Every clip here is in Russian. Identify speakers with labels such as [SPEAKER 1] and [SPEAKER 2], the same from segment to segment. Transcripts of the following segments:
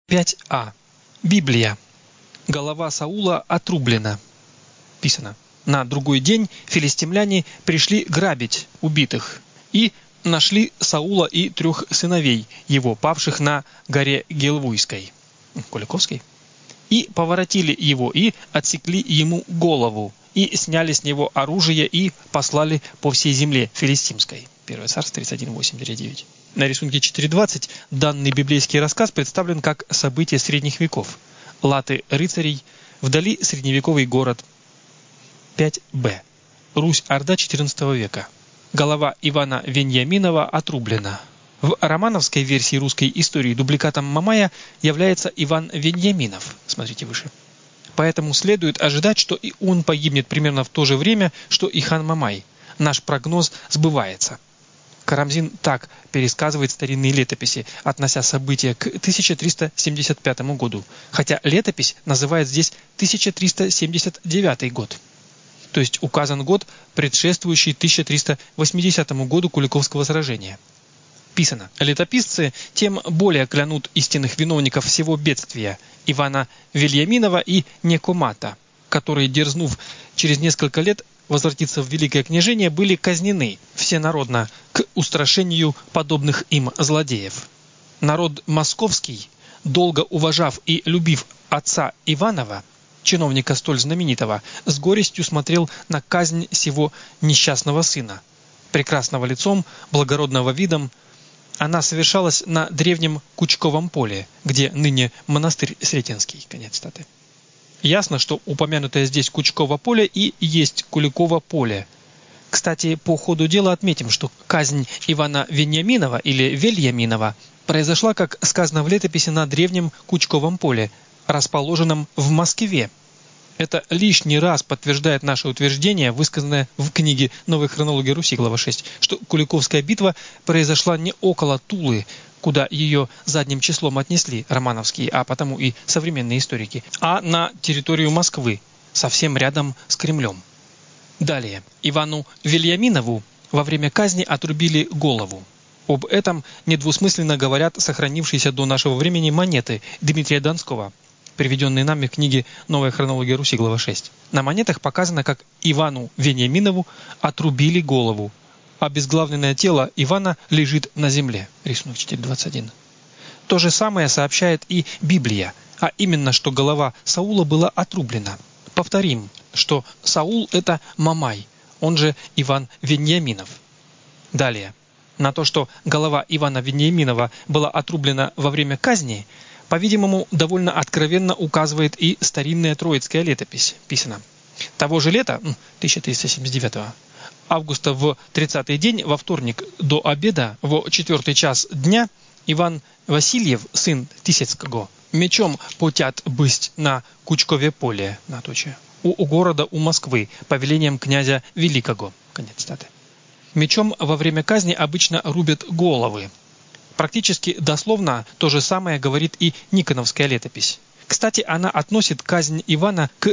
[SPEAKER 1] 5а. Библия. Голова Саула отрублена. Писано: на другой день филистимляне пришли грабить убитых и нашли Саула и 3 сыновей его, павших на горе Гилвуйской, Куликовской, и поворотили его, и отсекли ему голову, и сняли с него оружие, и послали по всей земле филистимской. 1 Царств 31:8-9. На рисунке 4.20 данный библейский рассказ представлен как событие средних веков. Латы рыцарей, вдали средневековый город. 5б. Русь-Орда XIV века. Голова Ивана Веньяминова отрублена. В романовской версии русской истории дубликатом Мамая является Иван Веньяминов. Смотрите выше. Поэтому следует ожидать, что и он погибнет примерно в то же время, что и хан Мамай. Наш прогноз сбывается. Карамзин так пересказывает старинные летописи, относя события к 1375 году, хотя летопись называет здесь 1379 год. То есть указан год, предшествующий 1380 году Куликовского сражения. Писано: летописцы тем более клянут истинных виновников всего бедствия Ивана Вельяминова и Некомата, которые, дерзнув через несколько лет возвратиться в Великое княжение, были казнены всенародно к устрашению подобных им злодеев. Народ московский, долго уважав и любив отца Иванова, чиновника столь знаменитого, с горестью смотрел на казнь сего несчастного сына. Прекрасного лицом, благородного видом, она совершалась на древнем Кучковом поле, где ныне монастырь Сретенский. Конец цитаты. Ясно, что упомянутое здесь Кучково поле и есть Куликово поле. Кстати, по ходу дела отметим, что казнь Ивана Веньяминова или Вельяминова произошла, как сказано в летописи, на древнем Кучковом поле, расположенном в Москве. Это лишний раз подтверждает наше утверждение, высказанное в книге «Новой хронологии Руси», глава 6, что Куликовская битва произошла не около Тулы, куда ее задним числом отнесли романовские, а потому и современные историки, а на территорию Москвы, совсем рядом с Кремлем. Далее. Ивану Вельяминову во время казни отрубили голову. Об этом недвусмысленно говорят сохранившиеся до нашего времени монеты Дмитрия Донского, приведенные нами в книге «Новая хронология Руси», глава 6. На монетах показано, как Ивану Веньяминову отрубили голову. Обезглавленное тело Ивана лежит на земле. Рисунок 4.21. То же самое сообщает и Библия, а именно, что голова Саула была отрублена. Повторим, что Саул – это Мамай, он же Иван Веньяминов. Далее. На то, что голова Ивана Веньяминова была отрублена во время казни, по-видимому, довольно откровенно указывает и старинная троицкая летопись. Писано: того же лета, 1379 августа, в 30-й день, во вторник, до обеда, в 4-й час дня, Иван Васильев, сын Тисяцкого, мечом потят бысть на Кучкове поле, у города у Москвы, повелением князя Великого. Конец цитаты. Мечом во время казни обычно рубят головы. Практически дословно то же самое говорит и Никоновская летопись. Кстати, она относит казнь Ивана к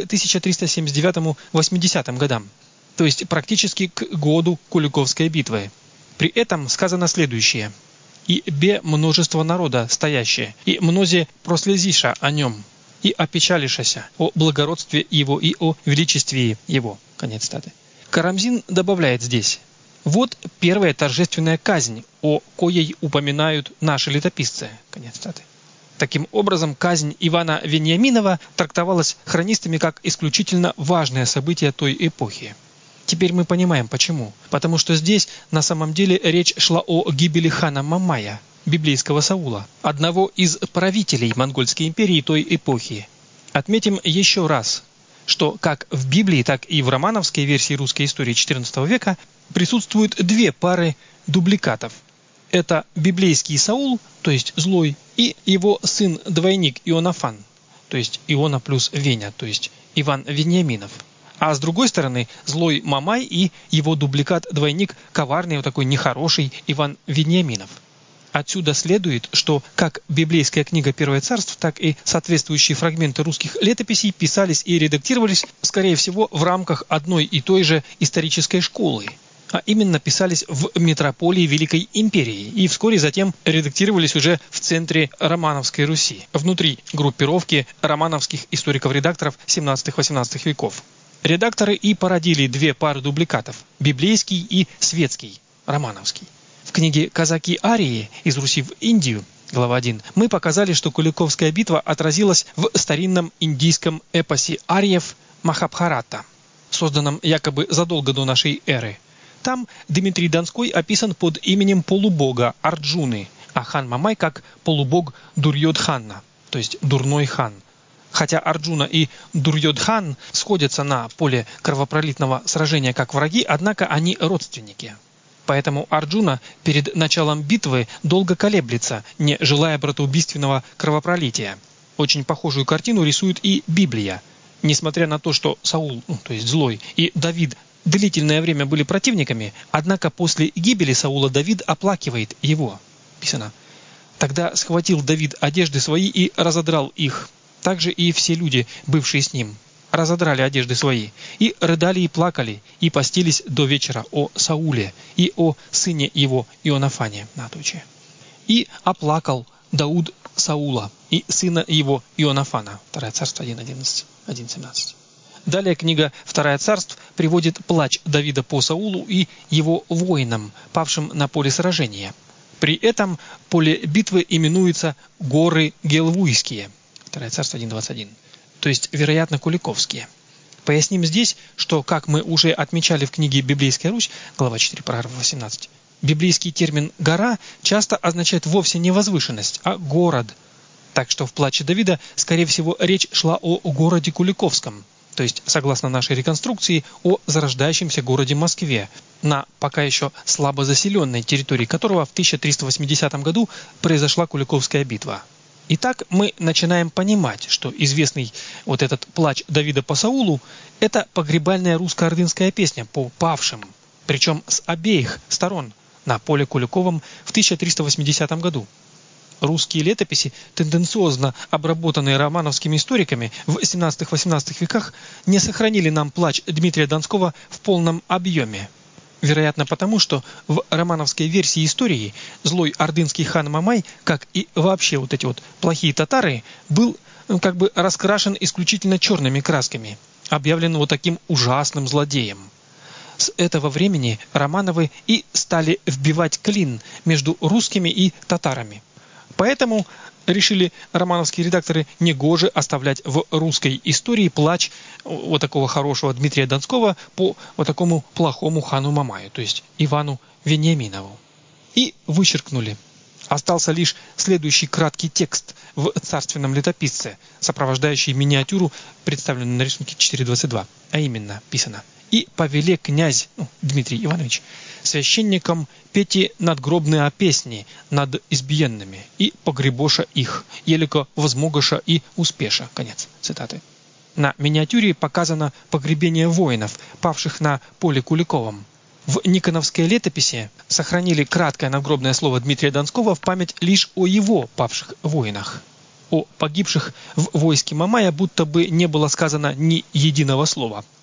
[SPEAKER 1] 1379-80 годам, то есть практически к году Куликовской битвы. При этом сказано следующее: «И бе множество народа стоящее, и мнозе прослезиша о нем, и опечалишася о благородстве его и о величестве его». Конец цитаты. Карамзин добавляет здесь: вот первая торжественная казнь, о коей упоминают наши летописцы. Конец цитаты. Таким образом, казнь Ивана Веньяминова трактовалась хронистами как исключительно важное событие той эпохи. Теперь мы понимаем почему. Потому что здесь на самом деле речь шла о гибели хана Мамая, библейского Саула, одного из правителей Монгольской империи той эпохи. Отметим еще раз, что как в Библии, так и в романовской версии русской истории XIV века присутствуют две пары дубликатов. Это библейский Саул, то есть злой, и его сын-двойник Ионафан, то есть Иона плюс Веня, то есть Иван Веньяминов. А с другой стороны, злой Мамай и его дубликат-двойник, коварный, вот такой нехороший Иван Веньяминов. Отсюда следует, что как библейская книга «Первое царство», так и соответствующие фрагменты русских летописей писались и редактировались, скорее всего, в рамках одной и той же исторической школы. а именно писались в метрополии Великой Империи и вскоре затем редактировались уже в центре Романовской Руси, внутри группировки романовских историков-редакторов 17-18 веков. Редакторы и породили две пары дубликатов – библейский и светский, романовский. В книге «Казаки-арии из Руси в Индию», глава 1, мы показали, что Куликовская битва отразилась в старинном индийском эпосе ариев Махабхарата, созданном якобы задолго до нашей эры. Там Дмитрий Донской описан под именем полубога Арджуны, а хан Мамай как полубог Дурьодхана, то есть дурной хан. Хотя Арджуна и Дурьодхан сходятся на поле кровопролитного сражения как враги, однако они родственники. Поэтому Арджуна перед началом битвы долго колеблется, не желая братоубийственного кровопролития. Очень похожую картину рисует и Библия. Несмотря на то, что Саул, то есть злой, и Давид длительное время были противниками, однако после гибели Саула Давид оплакивает его. Писано: «Тогда схватил Давид одежды свои и разодрал их. Также и все люди, бывшие с ним, разодрали одежды свои, и рыдали и плакали, и постились до вечера о Сауле и о сыне его Ионафане». «И оплакал Дауд Саула и сына его Ионафана». 2 Царств 1:11, 1:17. Далее книга «Вторая Царств» приводит плач Давида по Саулу и его воинам, павшим на поле сражения. При этом поле битвы именуется «Горы Гелвуйские». 2 Царств 1:21. То есть, вероятно, Куликовские. Поясним здесь, что, как мы уже отмечали в книге «Библейская Русь», глава 4, параграф 18, библейский термин «гора» часто означает вовсе не возвышенность, а город. Так что в плаче Давида, скорее всего, речь шла о городе Куликовском, то есть, согласно нашей реконструкции, о зарождающемся городе Москве, на пока еще слабо заселенной территории которого в 1380 году произошла Куликовская битва. Итак, мы начинаем понимать, что известный вот этот плач Давида по Саулу – это погребальная русско-ордынская песня по павшим, причем с обеих сторон на поле Куликовом в 1380 году. Русские летописи, тенденциозно обработанные романовскими историками в 17-18 веках, не сохранили нам плач Дмитрия Донского в полном объеме. Вероятно потому, что в романовской версии истории злой ордынский хан Мамай, как и вообще вот эти вот плохие татары, был как бы раскрашен исключительно черными красками, объявлен вот таким ужасным злодеем. С этого времени Романовы и стали вбивать клин между русскими и татарами. Поэтому решили романовские редакторы негоже оставлять в русской истории плач вот такого хорошего Дмитрия Донского по вот такому плохому хану Мамаю, то есть Ивану Вениаминову. И вычеркнули. Остался лишь следующий краткий текст в царственном летописце, сопровождающий миниатюру, представленную на рисунке 4.22. А именно, писано: «И повеле князь Дмитрий Иванович священникам пети надгробные песни над избиенными и погребоша их, елико возмогоша и успеша». Конец цитаты. На миниатюре показано погребение воинов, павших на поле Куликовом. В Никоновской летописи сохранили краткое надгробное слово Дмитрия Донского в память лишь о его павших воинах. О погибших в войске Мамая будто бы не было сказано ни единого слова.